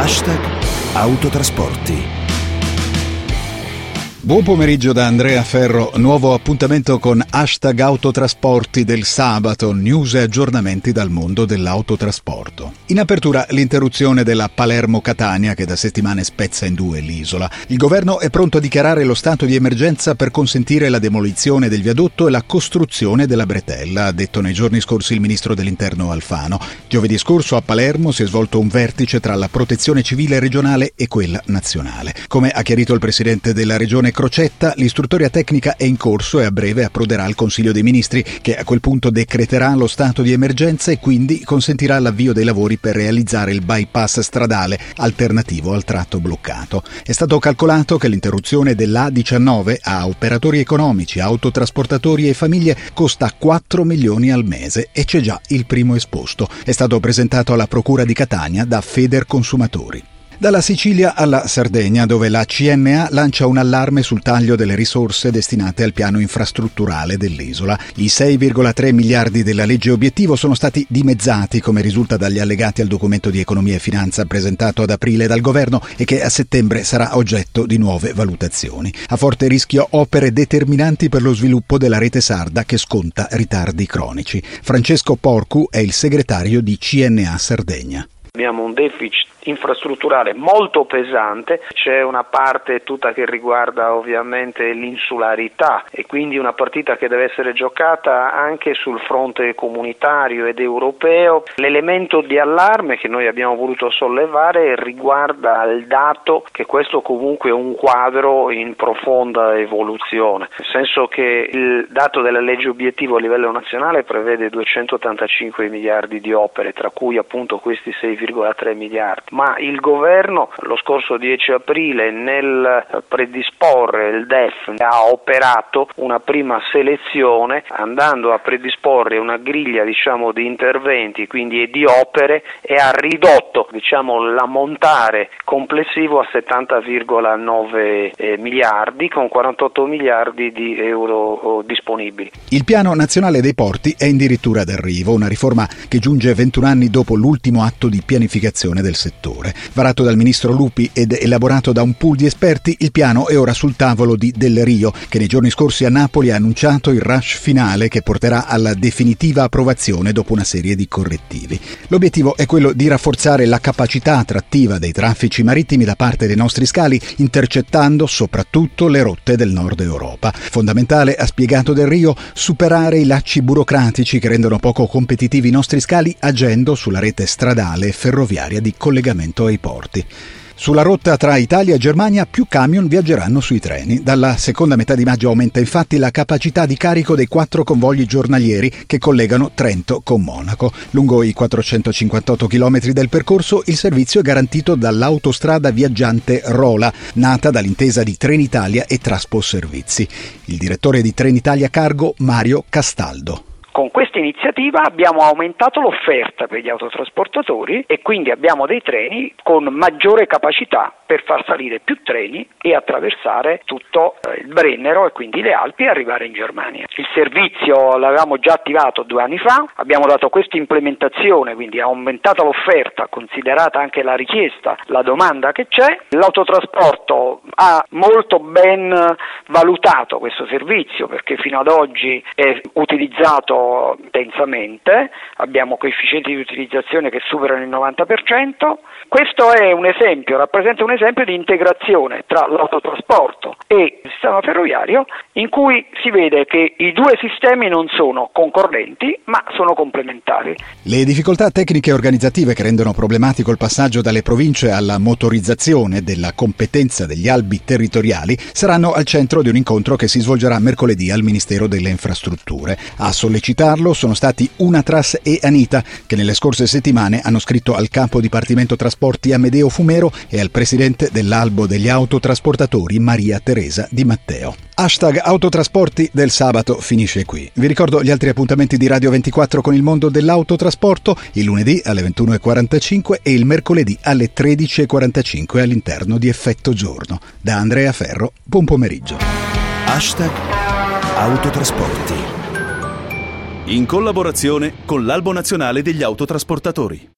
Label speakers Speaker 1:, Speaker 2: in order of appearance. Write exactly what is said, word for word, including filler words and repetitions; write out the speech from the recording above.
Speaker 1: Hashtag Autotrasporti.
Speaker 2: Buon pomeriggio da Andrea Ferro, nuovo appuntamento con Hashtag Autotrasporti del sabato, news e aggiornamenti dal mondo dell'autotrasporto. In apertura l'interruzione della Palermo-Catania che da settimane spezza in due l'isola. Il governo è pronto a dichiarare lo stato di emergenza per consentire la demolizione del viadotto e la costruzione della bretella, ha detto nei giorni scorsi il ministro dell'Interno Alfano. Giovedì scorso a Palermo si è svolto un vertice tra la protezione civile regionale e quella nazionale. Come ha chiarito il presidente della regione Crocetta, l'istruttoria tecnica è in corso e a breve approderà al Consiglio dei Ministri, che a quel punto decreterà lo stato di emergenza e quindi consentirà l'avvio dei lavori per realizzare il bypass stradale alternativo al tratto bloccato. È stato calcolato che l'interruzione dell'A diciannove a operatori economici, autotrasportatori e famiglie costa quattro milioni al mese e c'è già il primo esposto. È stato presentato alla Procura di Catania da Federconsumatori. Dalla Sicilia alla Sardegna, dove la C N A lancia un allarme sul taglio delle risorse destinate al piano infrastrutturale dell'isola. I sei virgola tre miliardi della legge obiettivo sono stati dimezzati, come risulta dagli allegati al documento di economia e finanza presentato ad aprile dal governo e che a settembre sarà oggetto di nuove valutazioni. A forte rischio opere determinanti per lo sviluppo della rete sarda che sconta ritardi cronici. Francesco Porcu è il segretario di C N A Sardegna.
Speaker 3: Abbiamo un deficit infrastrutturale molto pesante, c'è una parte tutta che riguarda ovviamente l'insularità e quindi una partita che deve essere giocata anche sul fronte comunitario ed europeo. L'elemento di allarme che noi abbiamo voluto sollevare riguarda il dato che questo comunque è un quadro in profonda evoluzione, nel senso che il dato della legge obiettivo a livello nazionale prevede duecentottantacinque miliardi di opere, tra cui appunto questi sei virgola tre miliardi. Ma il governo lo scorso dieci aprile nel predisporre il D E F ha operato una prima selezione andando a predisporre una griglia diciamo di interventi, quindi e di opere, e ha ridotto diciamo l'ammontare complessivo a settanta virgola nove eh, miliardi con quarantotto miliardi di euro oh, disponibili.
Speaker 2: Il piano nazionale dei porti è addirittura d'arrivo, una riforma che giunge ventuno anni dopo l'ultimo atto di pianificazione del settore. Varato dal ministro Lupi ed elaborato da un pool di esperti, il piano è ora sul tavolo di Del Rio, che nei giorni scorsi a Napoli ha annunciato il rush finale che porterà alla definitiva approvazione dopo una serie di correttivi. L'obiettivo è quello di rafforzare la capacità attrattiva dei traffici marittimi da parte dei nostri scali, intercettando soprattutto le rotte del nord Europa. Fondamentale, ha spiegato Del Rio, superare i lacci burocratici che rendono poco competitivi i nostri scali, agendo sulla rete stradale e ferroviaria di collegamento ai porti. Sulla rotta tra Italia e Germania più camion viaggeranno sui treni. Dalla seconda metà di maggio aumenta infatti la capacità di carico dei quattro convogli giornalieri che collegano Trento con Monaco. Lungo i quattrocentocinquantotto chilometri del percorso il servizio è garantito dall'autostrada viaggiante Rola, nata dall'intesa di Trenitalia e Traspo Servizi. Il direttore di Trenitalia Cargo, Mario Castaldo.
Speaker 4: Con questa iniziativa abbiamo aumentato l'offerta per gli autotrasportatori e quindi abbiamo dei treni con maggiore capacità per far salire più treni e attraversare tutto il Brennero e quindi le Alpi e arrivare in Germania. Il servizio l'avevamo già attivato due anni fa, abbiamo dato questa implementazione, quindi aumentata l'offerta, considerata anche la richiesta, la domanda che c'è. L'autotrasporto ha molto ben valutato questo servizio perché fino ad oggi è utilizzato intensamente, abbiamo coefficienti di utilizzazione che superano il novanta per cento. Questo è un esempio, rappresenta un esempio di integrazione tra l'autotrasporto e il sistema ferroviario in cui si vede che i due sistemi non sono concorrenti ma sono complementari.
Speaker 2: Le difficoltà tecniche e organizzative che rendono problematico il passaggio dalle province alla motorizzazione della competenza degli albi territoriali saranno al centro di un incontro che si svolgerà mercoledì al Ministero delle Infrastrutture. A sollecitarlo sono stati Unatras e Anita, che nelle scorse settimane hanno scritto al capo dipartimento trasporti Amedeo Fumero e al presidente dell'Albo degli autotrasportatori Maria Teresa Di Matteo. Hashtag Autotrasporti del sabato finisce qui. Vi ricordo gli altri appuntamenti di Radio ventiquattro con il mondo dell'autotrasporto, il lunedì alle ventuno e quarantacinque e il mercoledì alle tredici e quarantacinque all'interno di Effetto Giorno. Da Andrea Ferro, buon pomeriggio.
Speaker 1: Hashtag Autotrasporti.
Speaker 5: In collaborazione con l'Albo Nazionale degli Autotrasportatori.